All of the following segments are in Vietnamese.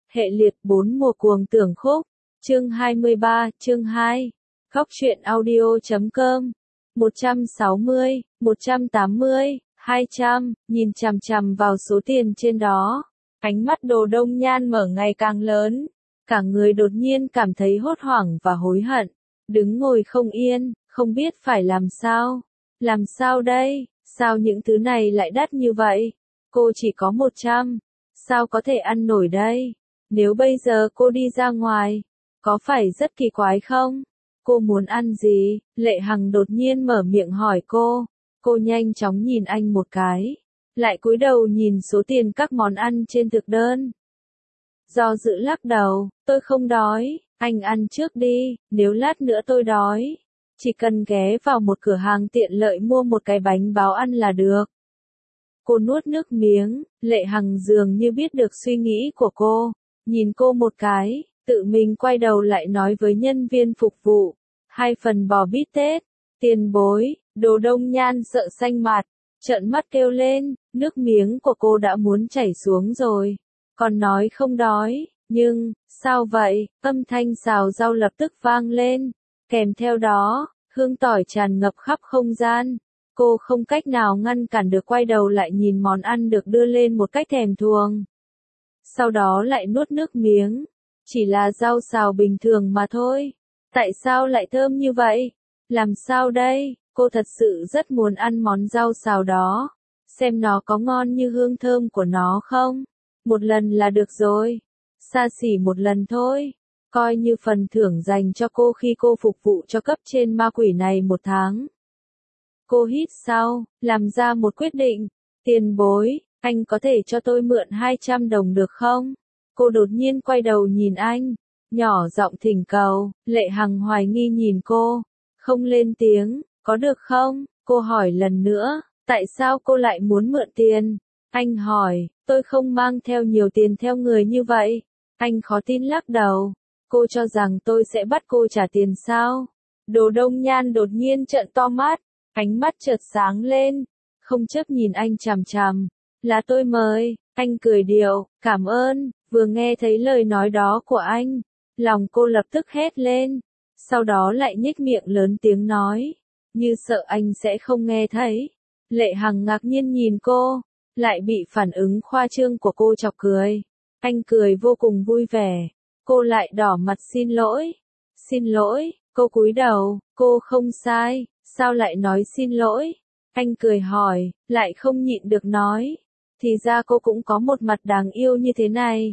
Hệ liệt 4 mùa cuồng tưởng khúc. Chương 23, chương 2. Góc truyện audio.com. 160, 180, 200, nhìn chằm chằm vào số tiền trên đó. Ánh mắt Đồ Đông Nhan mở ngày càng lớn. Cả người đột nhiên cảm thấy hốt hoảng và hối hận. Đứng ngồi không yên, không biết phải làm sao. Làm sao đây? Sao những thứ này lại đắt như vậy? Cô chỉ có 100. Sao có thể ăn nổi đây? Nếu bây giờ cô đi ra ngoài, có phải rất kỳ quái không? Cô muốn ăn gì? Lệ Hằng đột nhiên mở miệng hỏi cô. Cô nhanh chóng nhìn anh một cái. Lại cúi đầu nhìn số tiền các món ăn trên thực đơn. Do dự lắc đầu, tôi không đói, anh ăn trước đi, nếu lát nữa tôi đói. Chỉ cần ghé vào một cửa hàng tiện lợi mua một cái bánh báo ăn là được. Cô nuốt nước miếng, Lệ Hằng dường như biết được suy nghĩ của cô. Nhìn cô một cái, tự mình quay đầu lại nói với nhân viên phục vụ. 2 phần bò bít tết, tiền bối. Đồ Đông Nhan sợ xanh mặt, trợn mắt kêu lên, nước miếng của cô đã muốn chảy xuống rồi. Còn nói không đói, nhưng, sao vậy? Âm thanh xào rau lập tức vang lên, kèm theo đó, hương tỏi tràn ngập khắp không gian. Cô không cách nào ngăn cản được quay đầu lại nhìn món ăn được đưa lên một cách thèm thuồng. Sau đó lại nuốt nước miếng, chỉ là rau xào bình thường mà thôi. Tại sao lại thơm như vậy? Làm sao đây? Cô thật sự rất muốn ăn món rau xào đó. Xem nó có ngon như hương thơm của nó không? Một lần là được rồi. Xa xỉ một lần thôi. Coi như phần thưởng dành cho cô khi cô phục vụ cho cấp trên ma quỷ này 1 tháng. Cô hít sâu, làm ra một quyết định. Tiền bối, anh có thể cho tôi mượn 200 đồng được không? Cô đột nhiên quay đầu nhìn anh, nhỏ giọng thỉnh cầu. Lệ Hằng hoài nghi nhìn cô, không lên tiếng. Có được không? Cô hỏi lần nữa, tại sao cô lại muốn mượn tiền? Anh hỏi, tôi không mang theo nhiều tiền theo người như vậy. Anh khó tin lắc đầu. Cô cho rằng tôi sẽ bắt cô trả tiền sao? Đồ Đông Nhan đột nhiên trợn to mắt, ánh mắt chợt sáng lên, không chấp nhìn anh chằm chằm. Là tôi mời, anh cười điệu, cảm ơn. Vừa nghe thấy lời nói đó của anh, lòng cô lập tức hét lên, sau đó lại nhếch miệng lớn tiếng nói, như sợ anh sẽ không nghe thấy. Lệ Hằng ngạc nhiên nhìn cô, lại bị phản ứng khoa trương của cô chọc cười. Anh cười vô cùng vui vẻ, cô lại đỏ mặt xin lỗi. Xin lỗi, cô cúi đầu, cô không sai, sao lại nói xin lỗi? Anh cười hỏi, lại không nhịn được nói, thì ra cô cũng có một mặt đáng yêu như thế này.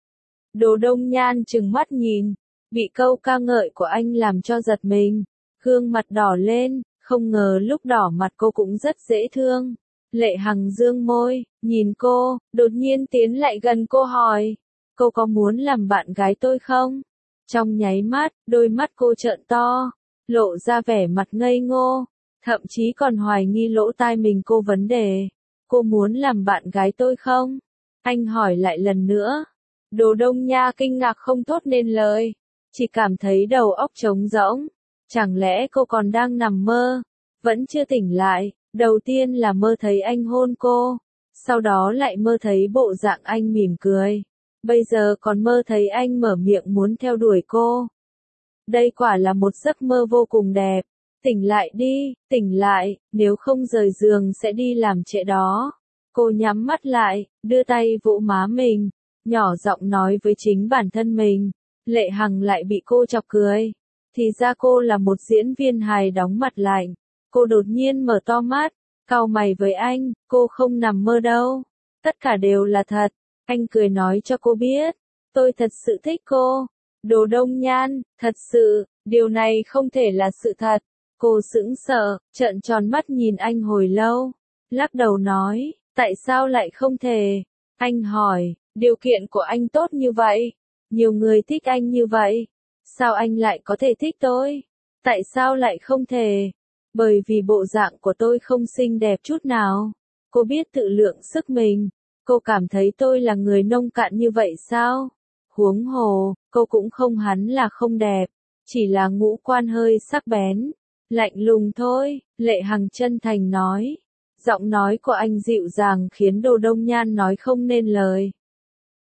Đồ Đông Nhan trừng mắt nhìn, bị câu ca ngợi của anh làm cho giật mình, gương mặt đỏ lên, không ngờ lúc đỏ mặt cô cũng rất dễ thương. Lệ Hằng dương môi, nhìn cô, đột nhiên tiến lại gần cô hỏi, cô có muốn làm bạn gái tôi không? Trong nháy mắt, đôi mắt cô trợn to, lộ ra vẻ mặt ngây ngô, thậm chí còn hoài nghi lỗ tai mình cô vấn đề. Cô muốn làm bạn gái tôi không? Anh hỏi lại lần nữa. Đồ Đông Nha kinh ngạc không thốt nên lời, chỉ cảm thấy đầu óc trống rỗng. Chẳng lẽ cô còn đang nằm mơ? Vẫn chưa tỉnh lại, đầu tiên là mơ thấy anh hôn cô, sau đó lại mơ thấy bộ dạng anh mỉm cười. Bây giờ còn mơ thấy anh mở miệng muốn theo đuổi cô. Đây quả là một giấc mơ vô cùng đẹp. Tỉnh lại đi, tỉnh lại, nếu không rời giường sẽ đi làm trễ đó. Cô nhắm mắt lại, đưa tay vỗ má mình, nhỏ giọng nói với chính bản thân mình. Lệ Hằng lại bị cô chọc cười. Thì ra cô là một diễn viên hài đóng mặt lạnh. Cô đột nhiên mở to mắt, cau mày với anh, cô không nằm mơ đâu. Tất cả đều là thật. Anh cười nói cho cô biết, tôi thật sự thích cô. Đồ Đông Nhan, thật sự, điều này không thể là sự thật. Cô sững sờ, trợn tròn mắt nhìn anh hồi lâu, lắc đầu nói, tại sao lại không thể? Anh hỏi, điều kiện của anh tốt như vậy, nhiều người thích anh như vậy, sao anh lại có thể thích tôi? Tại sao lại không thể? Bởi vì bộ dạng của tôi không xinh đẹp chút nào. Cô biết tự lượng sức mình. Cô cảm thấy tôi là người nông cạn như vậy sao? Huống hồ, cô cũng không hẳn là không đẹp, chỉ là ngũ quan hơi sắc bén, lạnh lùng thôi. Lệ Hằng chân thành nói. Giọng nói của anh dịu dàng khiến Đồ Đông Nhan nói không nên lời.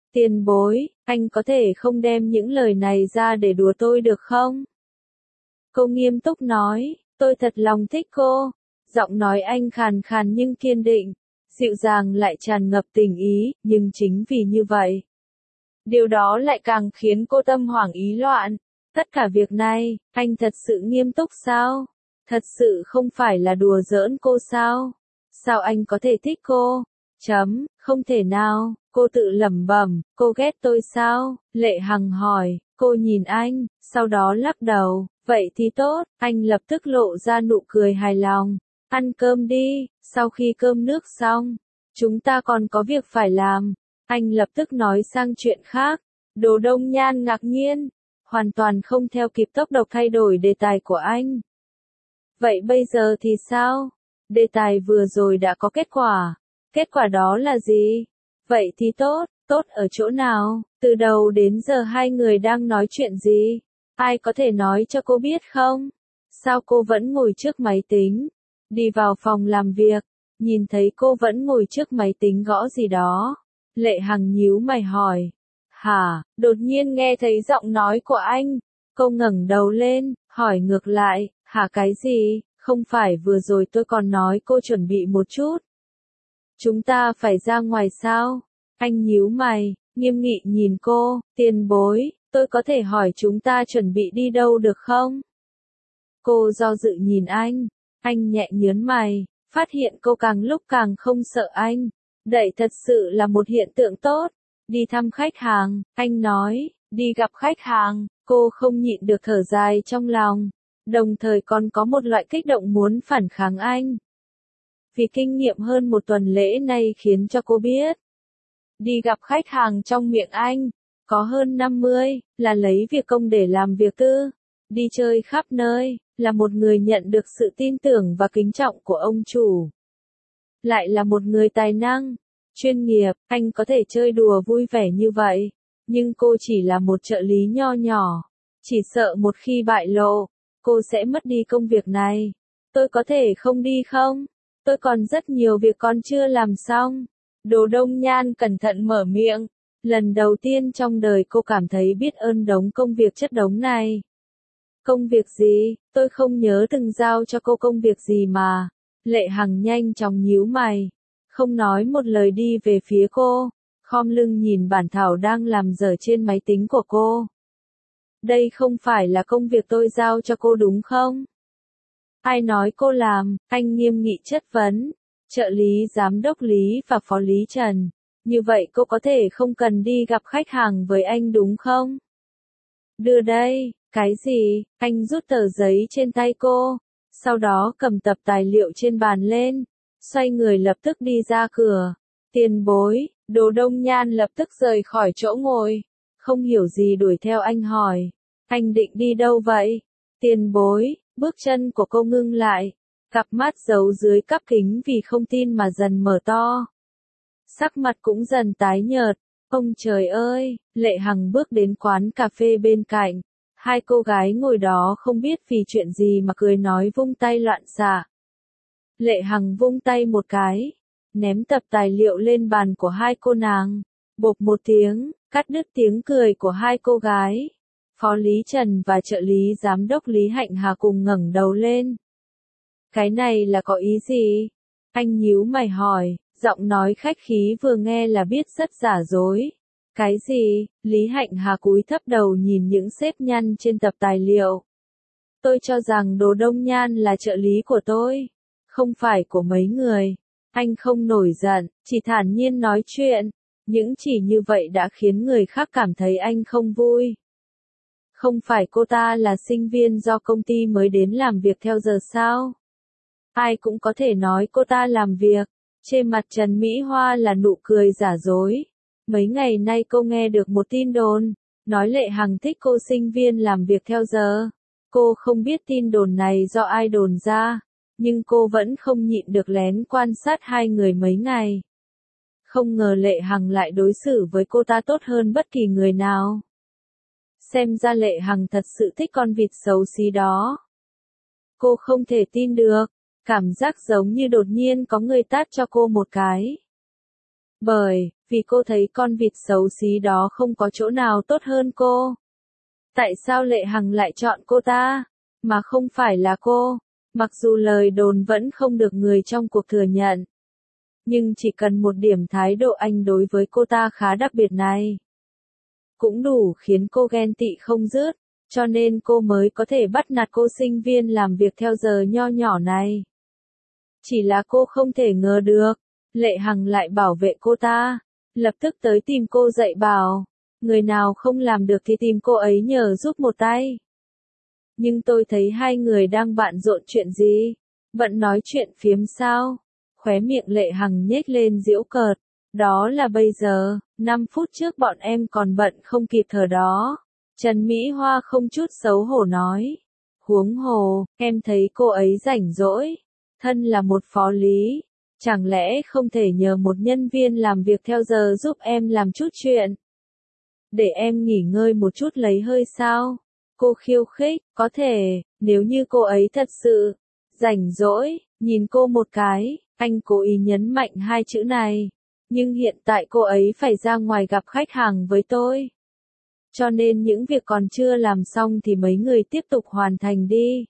Tiền bối, anh có thể không đem những lời này ra để đùa tôi được không? Cô nghiêm túc nói, tôi thật lòng thích cô. Giọng nói anh khàn khàn nhưng kiên định, dịu dàng lại tràn ngập tình ý, nhưng chính vì như vậy, điều đó lại càng khiến cô tâm hoảng ý loạn. Tất cả việc này, anh thật sự nghiêm túc sao? Thật sự không phải là đùa giỡn cô sao? Sao anh có thể thích cô? Không thể nào, cô tự lẩm bẩm, cô ghét tôi sao? Lệ Hằng hỏi, cô nhìn anh, sau đó lắc đầu, vậy thì tốt, anh lập tức lộ ra nụ cười hài lòng. Ăn cơm đi, sau khi cơm nước xong, chúng ta còn có việc phải làm. Anh lập tức nói sang chuyện khác. Đồ Đông Nhan ngạc nhiên, hoàn toàn không theo kịp tốc độ thay đổi đề tài của anh. Vậy bây giờ thì sao? Đề tài vừa rồi đã có kết quả. Kết quả đó là gì? Vậy thì tốt, tốt ở chỗ nào? Từ đầu đến giờ hai người đang nói chuyện gì? Ai có thể nói cho cô biết không? Sao cô vẫn ngồi trước máy tính? Đi vào phòng làm việc, nhìn thấy cô vẫn ngồi trước máy tính gõ gì đó. Lệ Hằng nhíu mày hỏi. Hả? Đột nhiên nghe thấy giọng nói của anh. Cô ngẩng đầu lên, hỏi ngược lại, hả cái gì? Không phải vừa rồi tôi còn nói cô chuẩn bị một chút. Chúng ta phải ra ngoài sao? Anh nhíu mày, nghiêm nghị nhìn cô, tiền bối, tôi có thể hỏi chúng ta chuẩn bị đi đâu được không? Cô do dự nhìn anh nhẹ nhớn mày, phát hiện cô càng lúc càng không sợ anh. Đây thật sự là một hiện tượng tốt. Đi thăm khách hàng, anh nói, đi gặp khách hàng, cô không nhịn được thở dài trong lòng, đồng thời còn có một loại kích động muốn phản kháng anh. Vì kinh nghiệm hơn một tuần lễ nay khiến cho cô biết, đi gặp khách hàng trong miệng anh, có hơn 50, là lấy việc công để làm việc tư. Đi chơi khắp nơi, là một người nhận được sự tin tưởng và kính trọng của ông chủ. Lại là một người tài năng, chuyên nghiệp, anh có thể chơi đùa vui vẻ như vậy. Nhưng cô chỉ là một trợ lý nho nhỏ. Chỉ sợ một khi bại lộ, cô sẽ mất đi công việc này. Tôi có thể không đi không? Tôi còn rất nhiều việc còn chưa làm xong. Đồ Đông Nhan cẩn thận mở miệng. Lần đầu tiên trong đời cô cảm thấy biết ơn đống công việc chất đống này. Công việc gì? Tôi không nhớ từng giao cho cô công việc gì mà. Lệ Hằng nhanh chóng nhíu mày. Không nói một lời đi về phía cô. Khom lưng nhìn bản thảo đang làm dở trên máy tính của cô. Đây không phải là công việc tôi giao cho cô đúng không? Ai nói cô làm? Anh nghiêm nghị chất vấn. Trợ lý giám đốc Lý và phó lý Trần. Như vậy cô có thể không cần đi gặp khách hàng với anh đúng không? Đưa đây, cái gì? Anh rút tờ giấy trên tay cô. Sau đó cầm tập tài liệu trên bàn lên. Xoay người lập tức đi ra cửa. Tiền bối, Đồ Đông Nhan lập tức rời khỏi chỗ ngồi. Không hiểu gì đuổi theo anh hỏi. Anh định đi đâu vậy? Tiền bối, bước chân của cô ngưng lại. Cặp mắt giấu dưới cắp kính vì không tin mà dần mở to. Sắc mặt cũng dần tái nhợt. Ông trời ơi, Lệ Hằng bước đến quán cà phê bên cạnh. Hai cô gái ngồi đó không biết vì chuyện gì mà cười nói vung tay loạn xạ. Lệ Hằng vung tay một cái, ném tập tài liệu lên bàn của hai cô nàng. Bộp một tiếng, cắt đứt tiếng cười của hai cô gái. Phó Lý Trần và trợ lý giám đốc Lý Hạnh Hà cùng ngẩng đầu lên. Cái này là có ý gì? Anh nhíu mày hỏi, giọng nói khách khí vừa nghe là biết rất giả dối. Cái gì? Lý Hạnh Hà cúi thấp đầu nhìn những xếp nhăn trên tập tài liệu. Tôi cho rằng Đồ Đông Nhan là trợ lý của tôi, không phải của mấy người. Anh không nổi giận, chỉ thản nhiên nói chuyện. Những chỉ như vậy đã khiến người khác cảm thấy anh không vui. Không phải cô ta là sinh viên do công ty mới đến làm việc theo giờ sao? Ai cũng có thể nói cô ta làm việc. Trên mặt Trần Mỹ Hoa là nụ cười giả dối. Mấy ngày nay cô nghe được một tin đồn, nói Lệ Hằng thích cô sinh viên làm việc theo giờ. Cô không biết tin đồn này do ai đồn ra, nhưng cô vẫn không nhịn được lén quan sát hai người mấy ngày. Không ngờ Lệ Hằng lại đối xử với cô ta tốt hơn bất kỳ người nào. Xem ra Lệ Hằng thật sự thích con vịt xấu xí đó. Cô không thể tin được, cảm giác giống như đột nhiên có người tát cho cô một cái. Bởi vì cô thấy con vịt xấu xí đó không có chỗ nào tốt hơn cô. Tại sao Lệ Hằng lại chọn cô ta, mà không phải là cô? Mặc dù lời đồn vẫn không được người trong cuộc thừa nhận. Nhưng chỉ cần một điểm thái độ anh đối với cô ta khá đặc biệt này, cũng đủ khiến cô ghen tị không dứt, cho nên cô mới có thể bắt nạt cô sinh viên làm việc theo giờ nho nhỏ này. Chỉ là cô không thể ngờ được, Lệ Hằng lại bảo vệ cô ta, lập tức tới tìm cô dạy bảo, người nào không làm được thì tìm cô ấy nhờ giúp một tay. Nhưng tôi thấy hai người đang bận rộn chuyện gì? Bận nói chuyện phiếm sao? Khóe miệng Lệ Hằng nhếch lên giễu cợt. Đó là bây giờ, 5 phút trước bọn em còn bận không kịp thở đó. Trần Mỹ Hoa không chút xấu hổ nói. Huống hồ, em thấy cô ấy rảnh rỗi. Thân là một phó lý. Chẳng lẽ không thể nhờ một nhân viên làm việc theo giờ giúp em làm chút chuyện? Để em nghỉ ngơi một chút lấy hơi sao? Cô khiêu khích, có thể, nếu như cô ấy thật sự rảnh rỗi, nhìn cô một cái, anh cố ý nhấn mạnh hai chữ này. Nhưng hiện tại cô ấy phải ra ngoài gặp khách hàng với tôi. Cho nên những việc còn chưa làm xong thì mấy người tiếp tục hoàn thành đi.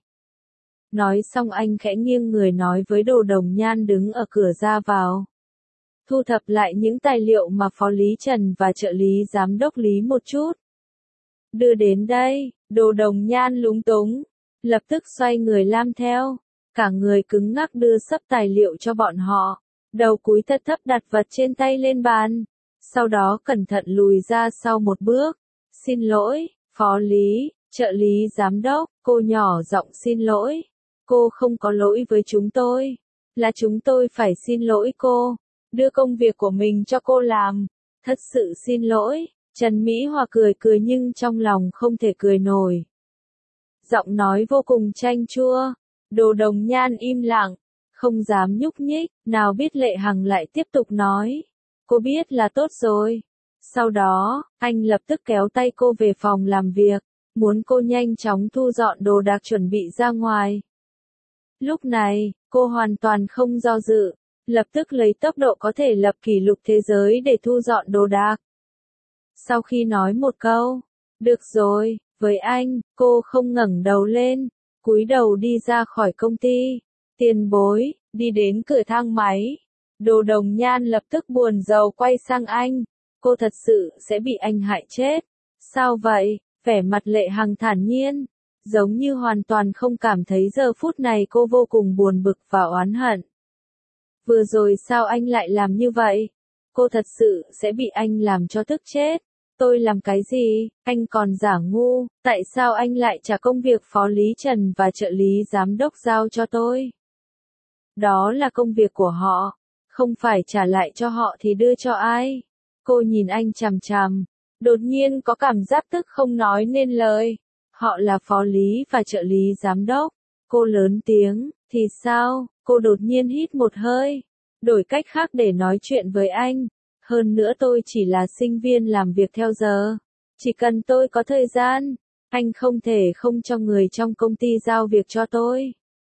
Nói xong anh khẽ nghiêng người nói với Đồ Đồng Nhan đứng ở cửa ra vào. Thu thập lại những tài liệu mà Phó Lý Trần và trợ lý giám đốc Lý một chút. Đưa đến đây, Đồ Đồng Nhan lúng túng, lập tức xoay người làm theo, cả người cứng ngắc đưa sấp tài liệu cho bọn họ, đầu cúi thấp thấp đặt vật trên tay lên bàn, sau đó cẩn thận lùi ra sau một bước. Xin lỗi, Phó Lý, trợ lý giám đốc, cô nhỏ giọng xin lỗi, cô không có lỗi với chúng tôi, là chúng tôi phải xin lỗi cô, đưa công việc của mình cho cô làm, thật sự xin lỗi. Trần Mỹ Hoa cười cười nhưng trong lòng không thể cười nổi. Giọng nói vô cùng chanh chua. Đồ Đồng Nhan im lặng, không dám nhúc nhích, nào biết Lệ Hằng lại tiếp tục nói. Cô biết là tốt rồi. Sau đó, anh lập tức kéo tay cô về phòng làm việc, muốn cô nhanh chóng thu dọn đồ đạc chuẩn bị ra ngoài. Lúc này, cô hoàn toàn không do dự, lập tức lấy tốc độ có thể lập kỷ lục thế giới để thu dọn đồ đạc. Sau khi nói một câu, được rồi, với anh, cô không ngẩng đầu lên, cúi đầu đi ra khỏi công ty. Tiền bối, đi đến cửa thang máy. Đồ Đồng Nhan lập tức buồn rầu quay sang anh. Cô thật sự sẽ bị anh hại chết. Sao vậy? Vẻ mặt Lệ Hằng thản nhiên, giống như hoàn toàn không cảm thấy giờ phút này cô vô cùng buồn bực và oán hận. Vừa rồi sao anh lại làm như vậy? Cô thật sự sẽ bị anh làm cho tức chết. Tôi làm cái gì, anh còn giả ngu, tại sao anh lại trả công việc Phó Lý Trần và trợ lý giám đốc giao cho tôi? Đó là công việc của họ, không phải trả lại cho họ thì đưa cho ai? Cô nhìn anh chằm chằm, đột nhiên có cảm giác tức không nói nên lời. Họ là Phó Lý và trợ lý giám đốc. Cô lớn tiếng, thì sao? Cô đột nhiên hít một hơi, đổi cách khác để nói chuyện với anh. Hơn nữa tôi chỉ là sinh viên làm việc theo giờ. Chỉ cần tôi có thời gian, anh không thể không cho người trong công ty giao việc cho tôi.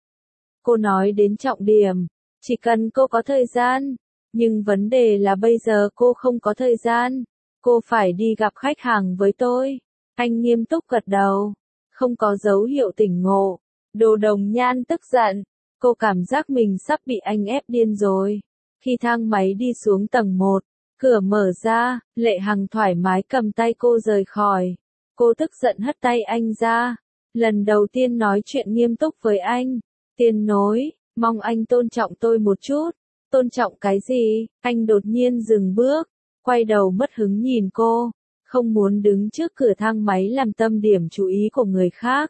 Cô nói đến trọng điểm, chỉ cần cô có thời gian. Nhưng vấn đề là bây giờ cô không có thời gian. Cô phải đi gặp khách hàng với tôi. Anh nghiêm túc gật đầu, không có dấu hiệu tỉnh ngộ. Đồ Đồng Nhan tức giận, cô cảm giác mình sắp bị anh ép điên rồi. Khi thang máy đi xuống tầng 1, cửa mở ra, Lệ Hằng thoải mái cầm tay cô rời khỏi. Cô tức giận hất tay anh ra. Lần đầu tiên nói chuyện nghiêm túc với anh. Tiên nối, mong anh tôn trọng tôi một chút. Tôn trọng cái gì? Anh đột nhiên dừng bước, quay đầu mất hứng nhìn cô. Không muốn đứng trước cửa thang máy làm tâm điểm chú ý của người khác.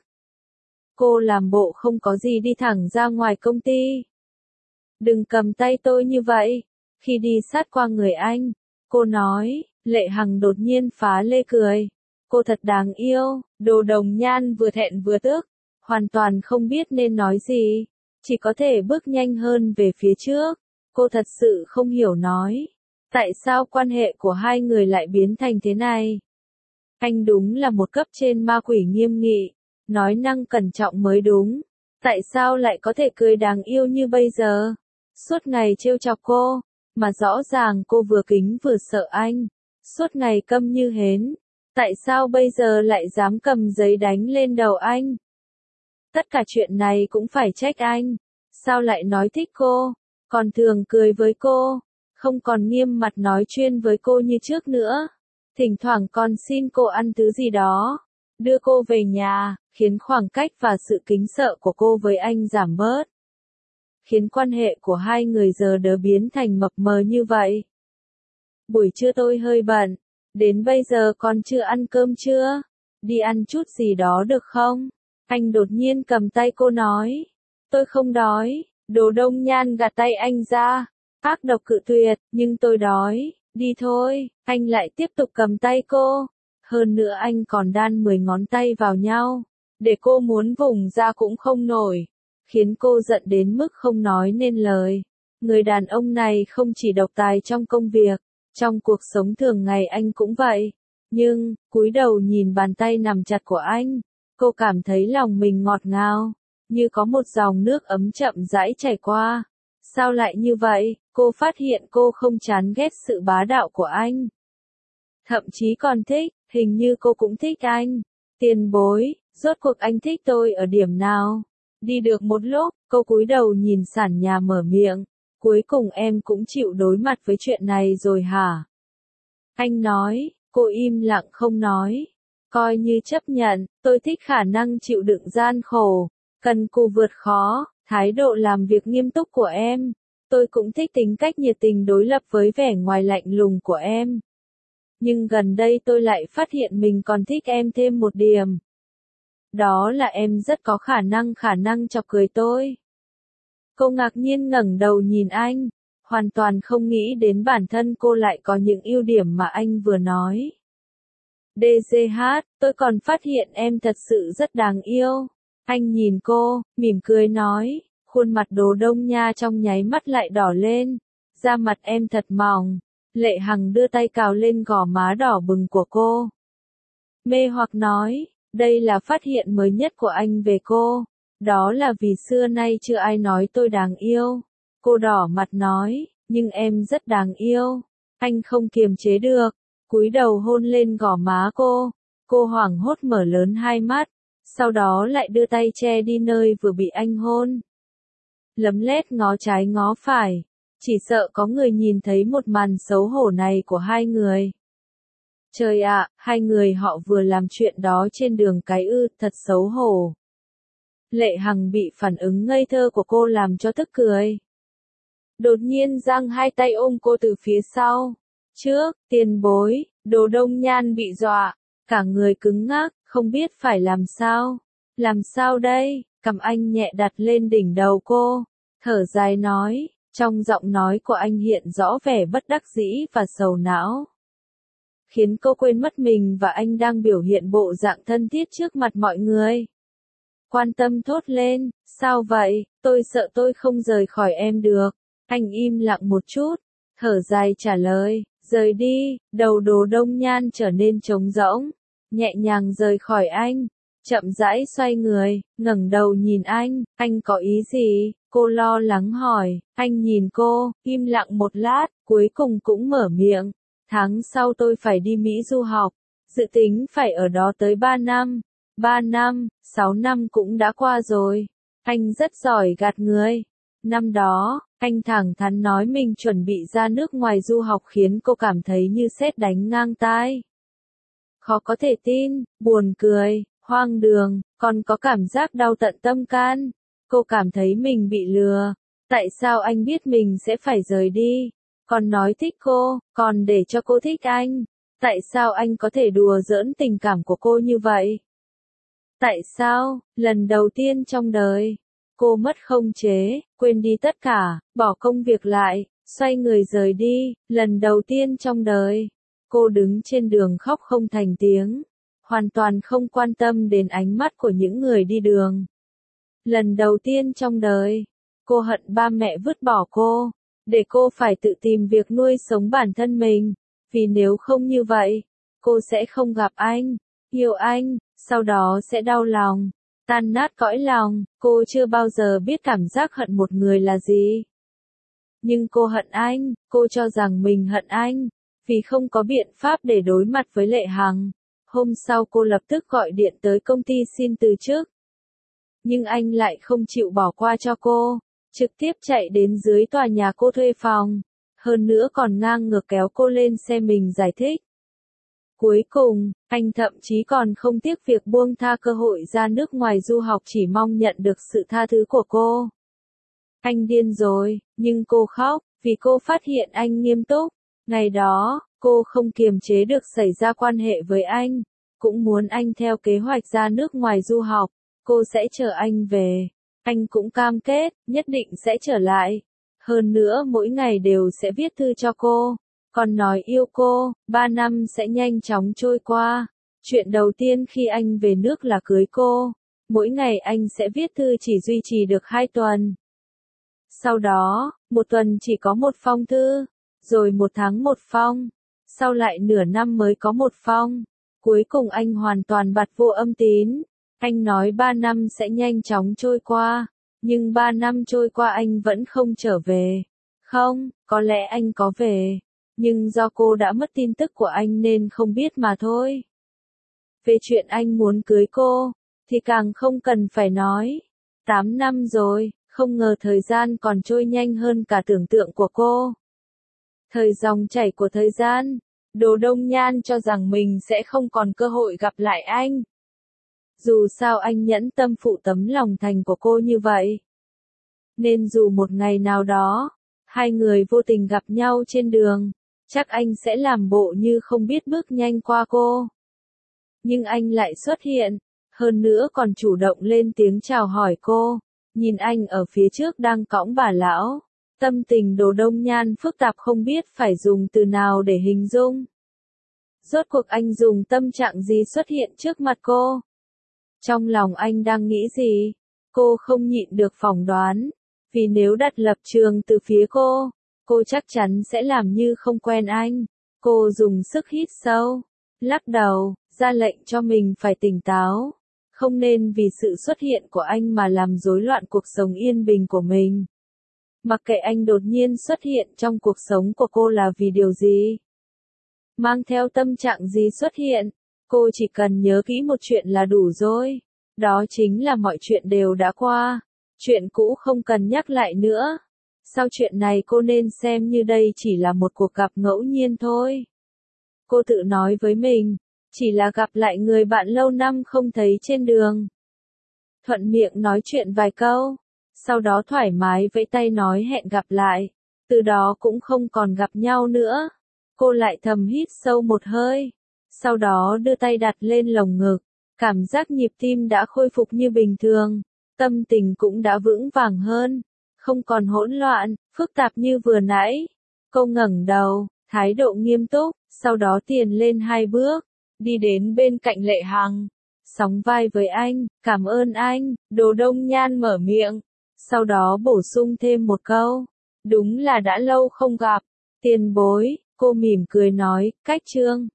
Cô làm bộ không có gì đi thẳng ra ngoài công ty. Đừng cầm tay tôi như vậy. Khi đi sát qua người anh, cô nói. Lệ Hằng đột nhiên phá lê cười. Cô thật đáng yêu. Đồ Đồng Nhan vừa thẹn vừa tức, hoàn toàn không biết nên nói gì, chỉ có thể bước nhanh hơn về phía trước. Cô thật sự không hiểu nói, tại sao quan hệ của hai người lại biến thành thế này. Anh đúng là một cấp trên ma quỷ nghiêm nghị, nói năng cẩn trọng mới đúng. Tại sao lại có thể cười đáng yêu như bây giờ? Suốt ngày trêu chọc cô, mà rõ ràng cô vừa kính vừa sợ anh, suốt ngày câm như hến. Tại sao bây giờ lại dám cầm giấy đánh lên đầu anh? Tất cả chuyện này cũng phải trách anh. Sao lại nói thích cô, còn thường cười với cô, không còn nghiêm mặt nói chuyên với cô như trước nữa. Thỉnh thoảng còn xin cô ăn thứ gì đó, đưa cô về nhà, khiến khoảng cách và sự kính sợ của cô với anh giảm bớt. Khiến quan hệ của hai người giờ đỡ biến thành mập mờ như vậy. Buổi trưa tôi hơi bận, đến bây giờ còn chưa ăn cơm chưa? Đi ăn chút gì đó được không? Anh đột nhiên cầm tay cô nói. Tôi không đói. Đồ Đông Nhan gạt tay anh ra. Ác độc cự tuyệt, nhưng tôi đói. Đi thôi. Anh lại tiếp tục cầm tay cô. Hơn nữa anh còn đan 10 ngón tay vào nhau. Để cô muốn vùng ra cũng không nổi. Khiến cô giận đến mức không nói nên lời. Người đàn ông này không chỉ độc tài trong công việc, trong cuộc sống thường ngày anh cũng vậy. Nhưng, cúi đầu nhìn bàn tay nằm chặt của anh, cô cảm thấy lòng mình ngọt ngào, như có một dòng nước ấm chậm rãi chảy qua. Sao lại như vậy? Cô phát hiện cô không chán ghét sự bá đạo của anh. Thậm chí còn thích, hình như cô cũng thích anh. Tiền bối, rốt cuộc anh thích tôi ở điểm nào? Đi được một lúc, cô cúi đầu nhìn sàn nhà mở miệng. Cuối cùng em cũng chịu đối mặt với chuyện này rồi hả? Anh nói, cô im lặng không nói. Coi như chấp nhận, tôi thích khả năng chịu đựng gian khổ, cần cù vượt khó, thái độ làm việc nghiêm túc của em. Tôi cũng thích tính cách nhiệt tình đối lập với vẻ ngoài lạnh lùng của em. Nhưng gần đây tôi lại phát hiện mình còn thích em thêm một điểm. Đó là em rất có khả năng chọc cười tôi. Cô ngạc nhiên ngẩng đầu nhìn anh, hoàn toàn không nghĩ đến bản thân cô lại có những ưu điểm mà anh vừa nói. DGH, tôi còn phát hiện em thật sự rất đáng yêu. Anh nhìn cô, mỉm cười nói, khuôn mặt Đồ Đông Nha trong nháy mắt lại đỏ lên. Da mặt em thật mỏng. Lệ Hằng đưa tay cào lên gò má đỏ bừng của cô. Mê hoặc nói, đây là phát hiện mới nhất của anh về cô. Đó là vì xưa nay chưa ai nói tôi đáng yêu. Cô đỏ mặt nói, nhưng em rất đáng yêu. Anh không kiềm chế được, cúi đầu hôn lên gò má cô. Cô hoảng hốt mở lớn hai mắt, sau đó lại đưa tay che đi nơi vừa bị anh hôn. Lấm lét ngó trái ngó phải, chỉ sợ có người nhìn thấy một màn xấu hổ này của hai người. Trời ạ, hai người họ vừa làm chuyện đó trên đường cái ư, thật xấu hổ. Lệ Hằng bị phản ứng ngây thơ của cô làm cho tức cười. Đột nhiên giang hai tay ôm cô từ phía sau. Trước, tiền bối, Đồ Đông Nhan bị dọa, cả người cứng ngắc, không biết phải làm sao. Làm sao đây? Cầm anh nhẹ đặt lên đỉnh đầu cô, thở dài nói, trong giọng nói của anh hiện rõ vẻ bất đắc dĩ và sầu não. Khiến cô quên mất mình và anh đang biểu hiện bộ dạng thân thiết trước mặt mọi người. Quan tâm thốt lên, sao vậy, tôi sợ tôi không rời khỏi em được. Anh im lặng một chút, thở dài trả lời, rời đi. Đầu Đồ Đông Nhan trở nên trống rỗng, nhẹ nhàng rời khỏi anh, chậm rãi xoay người, ngẩng đầu nhìn anh có ý gì? Cô lo lắng hỏi. Anh nhìn cô, im lặng một lát, cuối cùng cũng mở miệng. Tháng sau tôi phải đi Mỹ du học, dự tính phải ở đó tới 3 năm. 3 năm, 6 năm cũng đã qua rồi. Anh rất giỏi gạt người. Năm đó, anh thẳng thắn nói mình chuẩn bị ra nước ngoài du học khiến cô cảm thấy như sét đánh ngang tai. Khó có thể tin, buồn cười, hoang đường, còn có cảm giác đau tận tâm can. Cô cảm thấy mình bị lừa. Tại sao anh biết mình sẽ phải rời đi? Còn nói thích cô, còn để cho cô thích anh. Tại sao anh có thể đùa giỡn tình cảm của cô như vậy? Tại sao, lần đầu tiên trong đời, cô mất khống chế, quên đi tất cả, bỏ công việc lại, xoay người rời đi, lần đầu tiên trong đời. Cô đứng trên đường khóc không thành tiếng, hoàn toàn không quan tâm đến ánh mắt của những người đi đường. Lần đầu tiên trong đời, cô hận ba mẹ vứt bỏ cô, để cô phải tự tìm việc nuôi sống bản thân mình, vì nếu không như vậy, cô sẽ không gặp anh, yêu anh, sau đó sẽ đau lòng, tan nát cõi lòng. Cô chưa bao giờ biết cảm giác hận một người là gì. Nhưng cô hận anh, cô cho rằng mình hận anh, vì không có biện pháp để đối mặt với Lệ Hằng. Hôm sau cô lập tức gọi điện tới công ty xin từ chức. Nhưng anh lại không chịu bỏ qua cho cô, trực tiếp chạy đến dưới tòa nhà cô thuê phòng. Hơn nữa còn ngang ngược kéo cô lên xe mình giải thích. Cuối cùng, anh thậm chí còn không tiếc việc buông tha cơ hội ra nước ngoài du học chỉ mong nhận được sự tha thứ của cô. Anh điên rồi, nhưng cô khóc, vì cô phát hiện anh nghiêm túc. Ngày đó, cô không kiềm chế được xảy ra quan hệ với anh, cũng muốn anh theo kế hoạch ra nước ngoài du học. Cô sẽ chờ anh về. Anh cũng cam kết, nhất định sẽ trở lại. Hơn nữa mỗi ngày đều sẽ viết thư cho cô. Còn nói yêu cô, 3 năm sẽ nhanh chóng trôi qua. Chuyện đầu tiên khi anh về nước là cưới cô. Mỗi ngày anh sẽ viết thư chỉ duy trì được 2 tuần. Sau đó, 1 tuần chỉ có 1 phong thư. Rồi 1 tháng 1 phong. Sau lại nửa năm mới có 1 phong. Cuối cùng anh hoàn toàn bặt vô âm tín. Anh nói 3 năm sẽ nhanh chóng trôi qua. Nhưng 3 năm trôi qua anh vẫn không trở về. Không, có lẽ anh có về. Nhưng do cô đã mất tin tức của anh nên không biết mà thôi. Về chuyện anh muốn cưới cô, thì càng không cần phải nói. 8 năm rồi, không ngờ thời gian còn trôi nhanh hơn cả tưởng tượng của cô. Thời dòng chảy của thời gian, Đồ Đông Nhan cho rằng mình sẽ không còn cơ hội gặp lại anh. Dù sao anh nhẫn tâm phụ tấm lòng thành của cô như vậy. Nên dù một ngày nào đó, hai người vô tình gặp nhau trên đường, chắc anh sẽ làm bộ như không biết bước nhanh qua cô. Nhưng anh lại xuất hiện, hơn nữa còn chủ động lên tiếng chào hỏi cô, nhìn anh ở phía trước đang cõng bà lão. Tâm tình Đồ Đông Nhan phức tạp không biết phải dùng từ nào để hình dung. Rốt cuộc anh dùng tâm trạng gì xuất hiện trước mặt cô? Trong lòng anh đang nghĩ gì? Cô không nhịn được phỏng đoán, vì nếu đặt lập trường từ phía cô chắc chắn sẽ làm như không quen anh. Cô dùng sức hít sâu, lắc đầu, ra lệnh cho mình phải tỉnh táo. Không nên vì sự xuất hiện của anh mà làm rối loạn cuộc sống yên bình của mình. Mặc kệ anh đột nhiên xuất hiện trong cuộc sống của cô là vì điều gì, mang theo tâm trạng gì xuất hiện, cô chỉ cần nhớ kỹ một chuyện là đủ rồi. Đó chính là mọi chuyện đều đã qua. Chuyện cũ không cần nhắc lại nữa. Sau chuyện này cô nên xem như đây chỉ là một cuộc gặp ngẫu nhiên thôi. Cô tự nói với mình, chỉ là gặp lại người bạn lâu năm không thấy trên đường. Thuận miệng nói chuyện vài câu, sau đó thoải mái vẫy tay nói hẹn gặp lại. Từ đó cũng không còn gặp nhau nữa. Cô lại thầm hít sâu một hơi, sau đó đưa tay đặt lên lồng ngực. Cảm giác nhịp tim đã khôi phục như bình thường, tâm tình cũng đã vững vàng hơn, không còn hỗn loạn, phức tạp như vừa nãy. Cô ngẩng đầu, thái độ nghiêm túc, sau đó tiến lên 2 bước, đi đến bên cạnh Lệ Hằng, sóng vai với anh, cảm ơn anh. Đồ Đông Nhan mở miệng, sau đó bổ sung thêm một câu, đúng là đã lâu không gặp. Tiền bối, cô mỉm cười nói, cách Trương